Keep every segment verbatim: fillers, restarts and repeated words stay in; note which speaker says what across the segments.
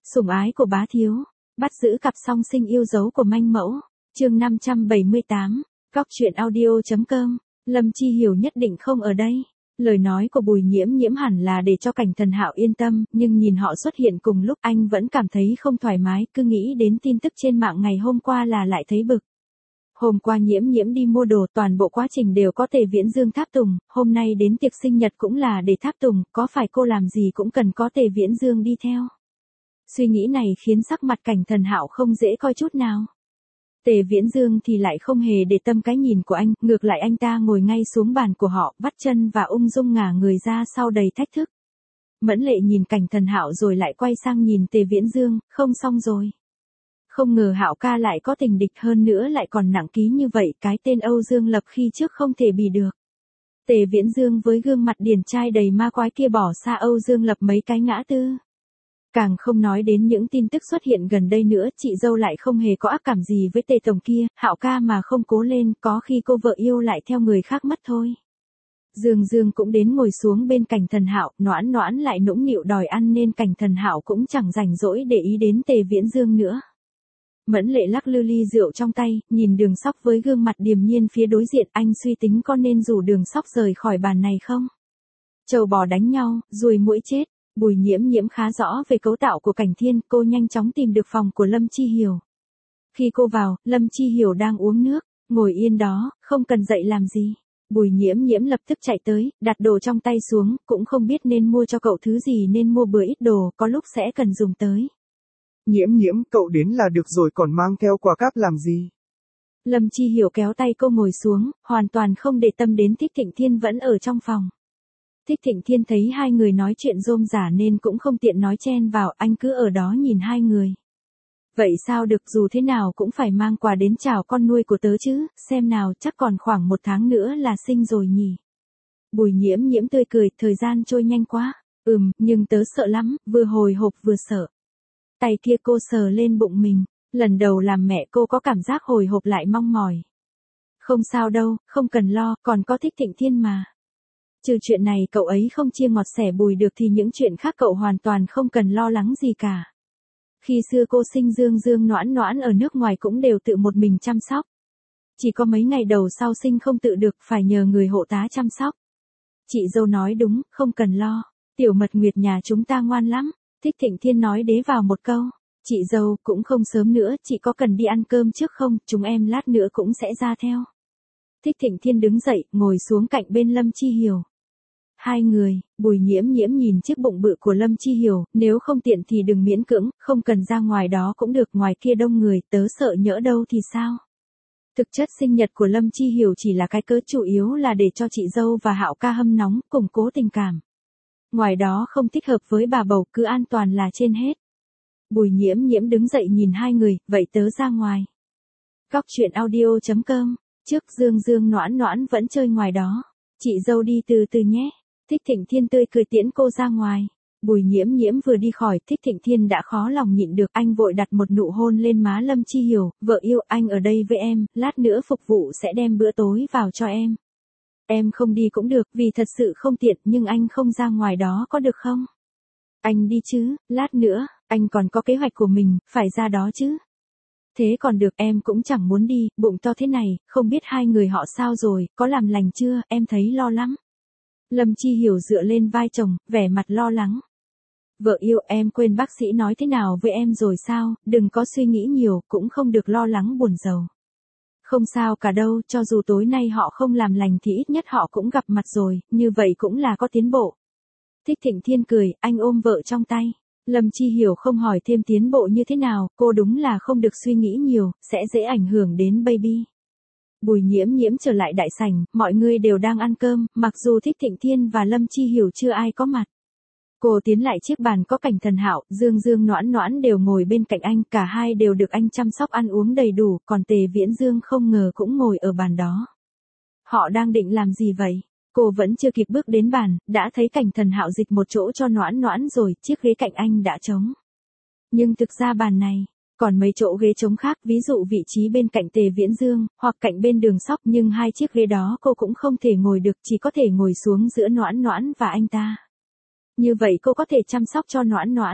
Speaker 1: Sủng ái của bá thiếu, bắt giữ cặp song sinh yêu dấu của manh mẫu, chương năm trăm bảy mươi tám, góc truyện audio.com, Lâm Chi Hiểu nhất định không ở đây. Lời nói của Bùi Nhiễm Nhiễm hẳn là để cho Cảnh Thần Hạo yên tâm, nhưng nhìn họ xuất hiện cùng lúc anh vẫn cảm thấy không thoải mái, cứ nghĩ đến tin tức trên mạng ngày hôm qua là lại thấy bực. Hôm qua Nhiễm Nhiễm đi mua đồ, toàn bộ quá trình đều có Tề Viễn Dương tháp tùng, hôm nay đến tiệc sinh nhật cũng là để tháp tùng, có phải cô làm gì cũng cần có Tề Viễn Dương đi theo. Suy nghĩ này khiến sắc mặt Cảnh Thần Hạo không dễ coi chút nào. Tề Viễn Dương thì lại không hề để tâm cái nhìn của anh, ngược lại anh ta ngồi ngay xuống bàn của họ, vắt chân và ung dung ngả người ra sau đầy thách thức. Mẫn Lệ nhìn Cảnh Thần Hạo rồi lại quay sang nhìn Tề Viễn Dương, không xong rồi. Không ngờ Hạo ca lại có tình địch, hơn nữa lại còn nặng ký như vậy, cái tên Âu Dương Lập khi trước không thể bì được. Tề Viễn Dương với gương mặt điển trai đầy ma quái kia bỏ xa Âu Dương Lập mấy cái ngã tư. Càng không nói đến những tin tức xuất hiện gần đây nữa, chị dâu lại không hề có ác cảm gì với Tề tổng kia, Hạo ca mà không cố lên, có khi cô vợ yêu lại theo người khác mất thôi. Dương Dương cũng đến ngồi xuống bên Cảnh Thần Hạo, Noãn Noãn lại nũng nịu đòi ăn nên Cảnh Thần Hạo cũng chẳng rảnh rỗi để ý đến Tề Viễn Dương nữa. Mẫn Lệ lắc lư ly rượu trong tay, nhìn Đường Sóc với gương mặt điềm nhiên phía đối diện, anh suy tính có nên rủ Đường Sóc rời khỏi bàn này không? Trâu bò đánh nhau, ruồi muỗi chết. Bùi Nhiễm Nhiễm khá rõ về cấu tạo của Cảnh Thiên, cô nhanh chóng tìm được phòng của Lâm Chi Hiểu. Khi cô vào, Lâm Chi Hiểu đang uống nước, ngồi yên đó, không cần dậy làm gì. Bùi Nhiễm Nhiễm lập tức chạy tới, đặt đồ trong tay xuống, cũng không biết nên mua cho cậu thứ gì nên mua bừa ít đồ, có lúc sẽ cần dùng tới.
Speaker 2: Nhiễm Nhiễm, cậu đến là được rồi còn mang theo quà cáp làm gì?
Speaker 1: Lâm Chi Hiểu kéo tay cô ngồi xuống, hoàn toàn không để tâm đến Thích Thịnh Thiên vẫn ở trong phòng. Thích Thịnh Thiên thấy hai người nói chuyện rôm rả nên cũng không tiện nói chen vào, anh cứ ở đó nhìn hai người. Vậy sao được, dù thế nào cũng phải mang quà đến chào con nuôi của tớ chứ, xem nào chắc còn khoảng một tháng nữa là sinh rồi nhỉ. Bùi Nhiễm Nhiễm tươi cười, thời gian trôi nhanh quá, ừm, nhưng tớ sợ lắm, vừa hồi hộp vừa sợ. Tay kia cô sờ lên bụng mình, lần đầu làm mẹ cô có cảm giác hồi hộp lại mong mỏi. Không sao đâu, không cần lo, còn có Thích Thịnh Thiên mà. Trừ chuyện này cậu ấy không chia ngọt sẻ bùi được thì những chuyện khác cậu hoàn toàn không cần lo lắng gì cả. Khi xưa cô sinh Dương Dương Noãn Noãn ở nước ngoài cũng đều tự một mình chăm sóc. Chỉ có mấy ngày đầu sau sinh không tự được, phải nhờ người hộ tá chăm sóc. Chị dâu nói đúng, không cần lo, Tiểu Mật Nguyệt nhà chúng ta ngoan lắm. Thích Thịnh Thiên nói đế vào một câu. Chị dâu, cũng không sớm nữa, chị có cần đi ăn cơm trước không, chúng em lát nữa cũng sẽ ra theo. Thích Thịnh Thiên đứng dậy, ngồi xuống cạnh bên Lâm Chi Hiểu. Hai người, Bùi Nhiễm Nhiễm nhìn chiếc bụng bự của Lâm Chi Hiểu, nếu không tiện thì đừng miễn cưỡng, không cần ra ngoài đó cũng được, ngoài kia đông người, tớ sợ nhỡ đâu thì sao. Thực chất sinh nhật của Lâm Chi Hiểu chỉ là cái cớ chủ yếu là để cho chị dâu và Hạo ca hâm nóng, củng cố tình cảm. Ngoài đó không thích hợp với bà bầu, cứ an toàn là trên hết. Bùi Nhiễm Nhiễm đứng dậy nhìn hai người, vậy tớ ra ngoài. Góc truyện audio.com, trước Dương Dương Noãn Noãn vẫn chơi ngoài đó. Chị dâu đi từ từ nhé. Thích Thịnh Thiên tươi cười tiễn cô ra ngoài. Bùi Nhiễm Nhiễm vừa đi khỏi, Thích Thịnh Thiên đã khó lòng nhịn được, anh vội đặt một nụ hôn lên má Lâm Chi Hiểu, vợ yêu, anh ở đây với em, lát nữa phục vụ sẽ đem bữa tối vào cho em. Em không đi cũng được, vì thật sự không tiện, nhưng anh không ra ngoài đó có được không? Anh đi chứ, lát nữa, anh còn có kế hoạch của mình, phải ra đó chứ. Thế còn được, em cũng chẳng muốn đi, bụng to thế này, không biết hai người họ sao rồi, có làm lành chưa, em thấy lo lắm. Lâm Chi Hiểu dựa lên vai chồng, vẻ mặt lo lắng. Vợ yêu, em quên bác sĩ nói thế nào với em rồi sao, đừng có suy nghĩ nhiều, cũng không được lo lắng buồn rầu. Không sao cả đâu, cho dù tối nay họ không làm lành thì ít nhất họ cũng gặp mặt rồi, như vậy cũng là có tiến bộ. Thích Thịnh Thiên cười, anh ôm vợ trong tay. Lâm Chi Hiểu không hỏi thêm tiến bộ như thế nào, cô đúng là không được suy nghĩ nhiều, sẽ dễ ảnh hưởng đến baby. Bùi Nhiễm Nhiễm trở lại đại sảnh, mọi người đều đang ăn cơm, mặc dù Thích Thịnh Thiên và Lâm Chi Hiểu chưa ai có mặt. Cô tiến lại chiếc bàn có Cảnh Thần Hạo, Dương Dương Noãn Noãn đều ngồi bên cạnh anh, cả hai đều được anh chăm sóc ăn uống đầy đủ, còn Tề Viễn Dương không ngờ cũng ngồi ở bàn đó. Họ đang định làm gì vậy? Cô vẫn chưa kịp bước đến bàn, đã thấy Cảnh Thần Hạo dịch một chỗ cho Noãn Noãn rồi, chiếc ghế cạnh anh đã trống. Nhưng thực ra bàn này, còn mấy chỗ ghế trống khác, ví dụ vị trí bên cạnh Tề Viễn Dương, hoặc cạnh bên Đường Sóc, nhưng hai chiếc ghế đó cô cũng không thể ngồi được, chỉ có thể ngồi xuống giữa Noãn Noãn và anh ta. Như vậy cô có thể chăm sóc cho Noãn Noãn.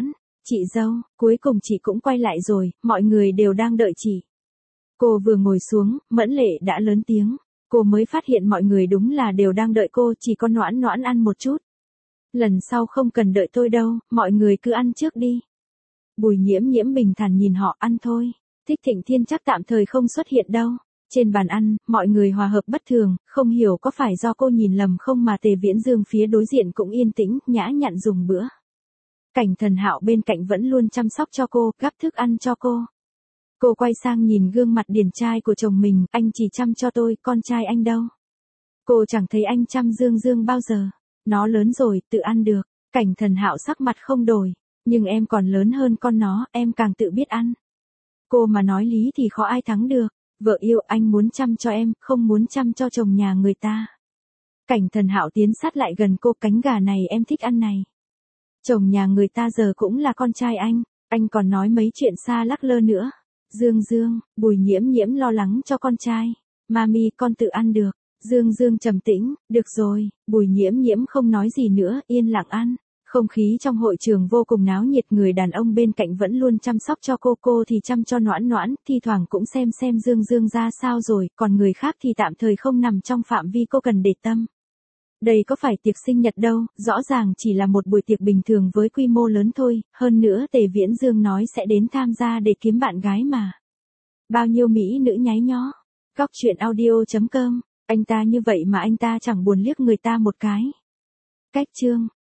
Speaker 1: Chị dâu, cuối cùng chị cũng quay lại rồi, mọi người đều đang đợi chị. Cô vừa ngồi xuống, Mẫn Lệ đã lớn tiếng. Cô mới phát hiện mọi người đúng là đều đang đợi cô, chỉ có Noãn Noãn ăn một chút. Lần sau không cần đợi tôi đâu, mọi người cứ ăn trước đi. Bùi Nhiễm Nhiễm bình thản nhìn họ, ăn thôi. Thích Thịnh Thiên chắc tạm thời không xuất hiện đâu. Trên bàn ăn, mọi người hòa hợp bất thường, không hiểu có phải do cô nhìn lầm không mà Tề Viễn Dương phía đối diện cũng yên tĩnh, nhã nhặn dùng bữa. Cảnh Thần Hạo bên cạnh vẫn luôn chăm sóc cho cô, gắp thức ăn cho cô. Cô quay sang nhìn gương mặt điển trai của chồng mình, anh chỉ chăm cho tôi, con trai anh đâu. Cô chẳng thấy anh chăm Dương Dương bao giờ. Nó lớn rồi, tự ăn được. Cảnh Thần Hạo sắc mặt không đổi. Nhưng em còn lớn hơn con nó, em càng tự biết ăn. Cô mà nói lý thì khó ai thắng được. Vợ yêu, anh muốn chăm cho em, không muốn chăm cho chồng nhà người ta. Cảnh Thần Hạo tiến sát lại gần cô, cánh gà này em thích ăn này. Chồng nhà người ta giờ cũng là con trai anh, anh còn nói mấy chuyện xa lắc lơ nữa. Dương Dương, Bùi Nhiễm Nhiễm lo lắng cho con trai. Mami, con tự ăn được. Dương Dương trầm tĩnh, được rồi. Bùi Nhiễm Nhiễm không nói gì nữa, yên lặng ăn. Không khí trong hội trường vô cùng náo nhiệt, người đàn ông bên cạnh vẫn luôn chăm sóc cho cô, cô thì chăm cho Noãn Noãn, thi thoảng cũng xem xem Dương Dương ra sao rồi, còn người khác thì tạm thời không nằm trong phạm vi cô cần để tâm. Đây có phải tiệc sinh nhật đâu, rõ ràng chỉ là một buổi tiệc bình thường với quy mô lớn thôi, hơn nữa Tề Viễn Dương nói sẽ đến tham gia để kiếm bạn gái mà. Bao nhiêu mỹ nữ nháy nhó. Góc truyện audio chấm com, anh ta như vậy mà anh ta chẳng buồn liếc người ta một cái. Cách chương